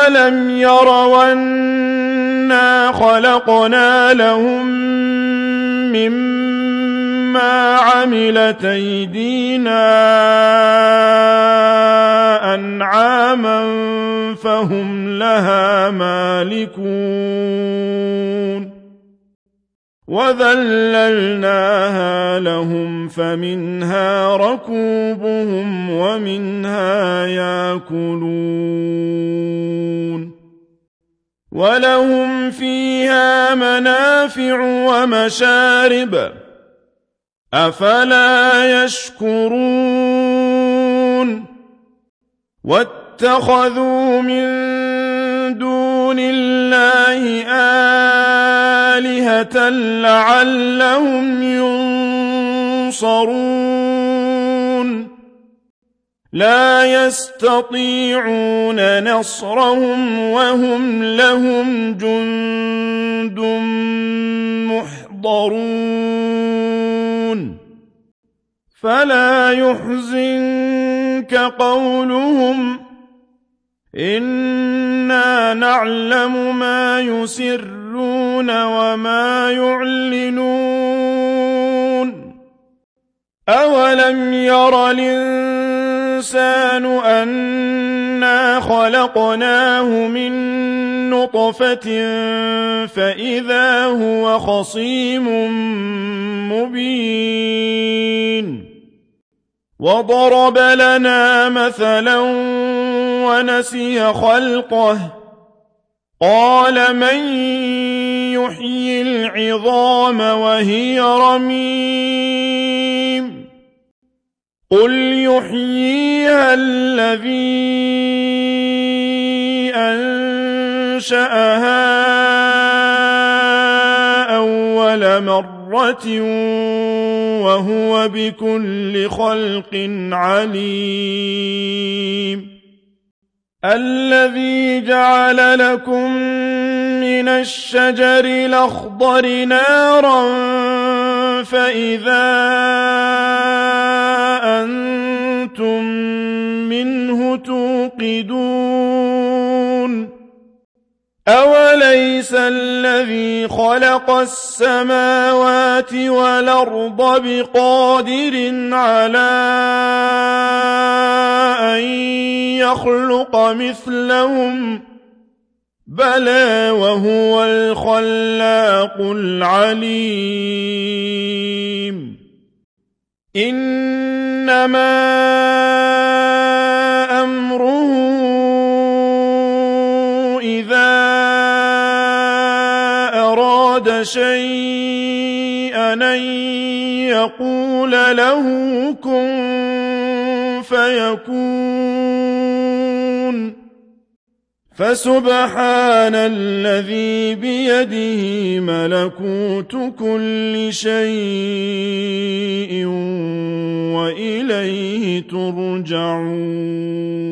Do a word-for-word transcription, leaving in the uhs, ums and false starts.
أَوَلَمْ يَرَوْا أَنَّا خَلَقْنَا لَهُم مِّمَّا عَمِلَتْ أَيْدِينَا أَنْعَامًا فَهُمْ لَهَا مَالِكُونَ وَذَلَّلْنَاهَا لَهُمْ فَمِنْهَا رَكُوبُهُمْ وَمِنْهَا يَأْكُلُونَ وَلَهُمْ فِيهَا مَنَافِعُ وَمَشَارِبُ أَفَلَا يَشْكُرُونَ وَاتَّخَذُوا مِن دُونِ اللَّهِ آلِهَةً لَّعَلَّهُمْ يُنصَرُونَ لَا يَسْتَطِيعُونَ نَصْرَهُمْ وَهُمْ لَهُمْ جُندٌ مُّحْضَرُونَ فَلَا يَحْزُنكَ قَوْلُهُمْ إِنَّا نَعْلَمُ مَا يُسِرُّونَ وَمَا يُعْلِنُونَ أَوَلَمْ يَرَ الْإِنسَانُ أَنَّا خَلَقْنَاهُ مِن نُّطْفَةٍ فَإِذَا هُوَ خَصِيمٌ مُّبِينٌ وَضَرَبَ لَنَا مَثَلًا وَنَسِيَ خَلْقَهُ قَالَ مَن يُحْيِي الْعِظَامَ وَهِيَ رَمِيمٌ قُلْ يُحْيِيهَا الَّذِي أَنشَأَهَا أَوَّلَ مَرَّةٍ وَهُوَ بِكُلِّ خَلْقٍ عَلِيمٌ الَّذِي جَعَلَ لَكُم مِّنَ الشَّجَرِ الْأَخْضَرِ نَارًا فَإِذَا أَنتُم مِّنْهُ تُوقِدُونَ أَوَلَيْسَ الَّذِي خَلَقَ السَّمَاوَاتِ وَالْأَرْضَ بِقَادِرٍ عَلَىٰ أَن يَخْلُقَ مِثْلَهُم ۚ بَلَىٰ وَهُوَ الْخَلَّاقُ الْعَلِيمُ إِنَّمَا أَمْرُهُ إِذَا أَرَادَ شَيْئًا أَن يَقُولَ لَهُ كُن فَيَكُونُ فَسُبْحَانَ الَّذِي بِيَدِهِ مَلَكُوتُ كُلِّ شَيْءٍ وَإِلَيْهِ تُرْجَعُونَ